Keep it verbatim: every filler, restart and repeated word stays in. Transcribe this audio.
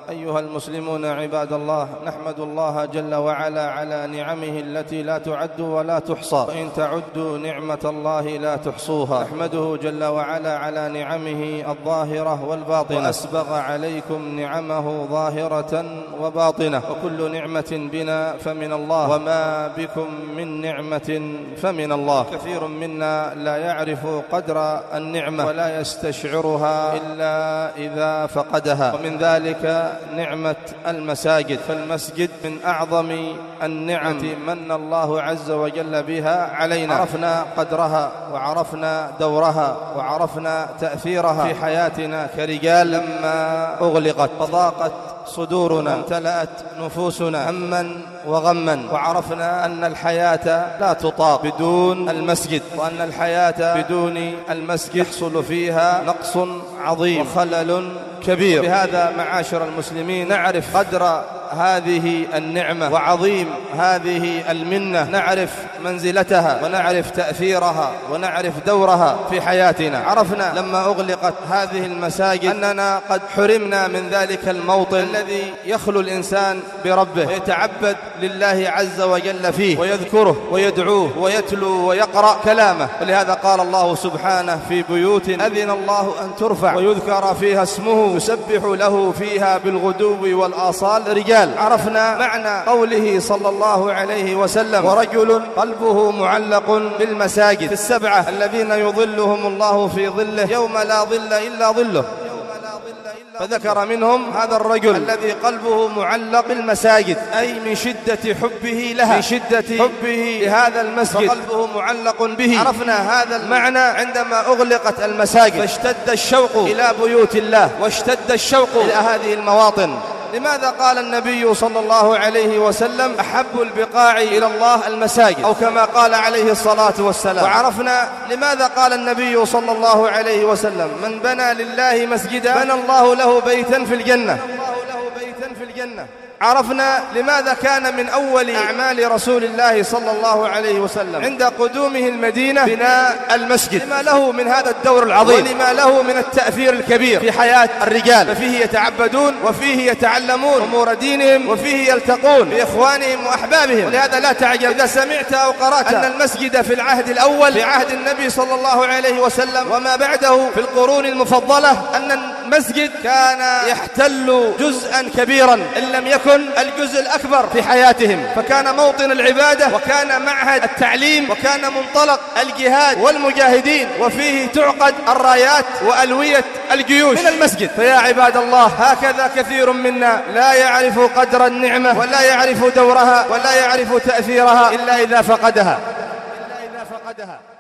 أيها المسلمون عباد الله، نحمد الله جل وعلا على نعمه التي لا تعد ولا تحصى، وإن تعدوا نعمة الله لا تحصوها. نحمده جل وعلا على نعمه الظاهرة والباطنة، وأسبغ عليكم نعمه ظاهرة وباطنة، وكل نعمة بنا فمن الله، وما بكم من نعمة فمن الله. كثير منا لا يعرف قدر النعمة ولا يستشعرها إلا إذا فقدها، ومن ذلك نعمة المساجد. فالمسجد من أعظم النعم من الله عز وجل بها علينا. عرفنا قدرها وعرفنا دورها وعرفنا تأثيرها في حياتنا كرجال لما أغلقت فضاقت صدورنا، امتلأت نفوسنا هما وغما، وعرفنا أن الحياة لا تطاق بدون المسجد، وأن الحياة بدون المسجد يحصل فيها نقص عظيم وخلل كبير. بهذا معاشر المسلمين نعرف قدر هذه النعمة وعظيم هذه المنة، نعرف منزلتها ونعرف تأثيرها ونعرف دورها في حياتنا. عرفنا لما أغلقت هذه المساجد أننا قد حرمنا من ذلك الموطن الذي يخلو الإنسان بربه ويتعبد لله عز وجل فيه ويذكره ويدعوه ويتلو ويقرأ كلامه. ولهذا قال الله سبحانه: في بيوت أذن الله أن ترفع ويذكر فيها اسمه يسبح له فيها بالغدو والآصال رجال. عرفنا معنى قوله صلى الله عليه وسلم: ورجل قلبه معلق بالمساجد السبعة الذين يظلهم الله في ظله يوم لا ظل إلا ظله. فذكر منهم هذا الرجل الذي قلبه معلق بالمساجد، أي من شدة حبه لها، من شدة حبه لهذا المسجد فقلبه معلق به. عرفنا هذا المعنى عندما أغلقت المساجد، فاشتد الشوق إلى بيوت الله واشتد الشوق إلى هذه المواطن. لماذا قال النبي صلى الله عليه وسلم: أحب البقاع إلى الله المساجد، أو كما قال عليه الصلاة والسلام؟ وعرفنا لماذا قال النبي صلى الله عليه وسلم: من بنى لله مسجدا بنى الله له بيتا في الجنة. عرفنا لماذا كان من أول أعمال رسول الله صلى الله عليه وسلم عند قدومه المدينة بناء المسجد، لما له من هذا الدور العظيم ولما له من التأثير الكبير في حياة الرجال، ففيه يتعبدون وفيه يتعلمون أمور دينهم وفيه يلتقون بإخوانهم وأحبابهم. ولهذا لا تعجب إذا سمعت أو قرأت أن المسجد في العهد الأول في عهد النبي صلى الله عليه وسلم وما بعده في القرون المفضلة أن المسجد كان يحتل جزءا كبيرا إن لم يكن الجزء الأكبر في حياتهم، فكان موطن العبادة وكان معهد التعليم وكان منطلق الجهاد والمجاهدين، وفيه تعقد الرايات وألوية الجيوش من المسجد. فيا عباد الله، هكذا كثير منا لا يعرف قدر النعمة ولا يعرف دورها ولا يعرف تأثيرها إلا إذا فقدها.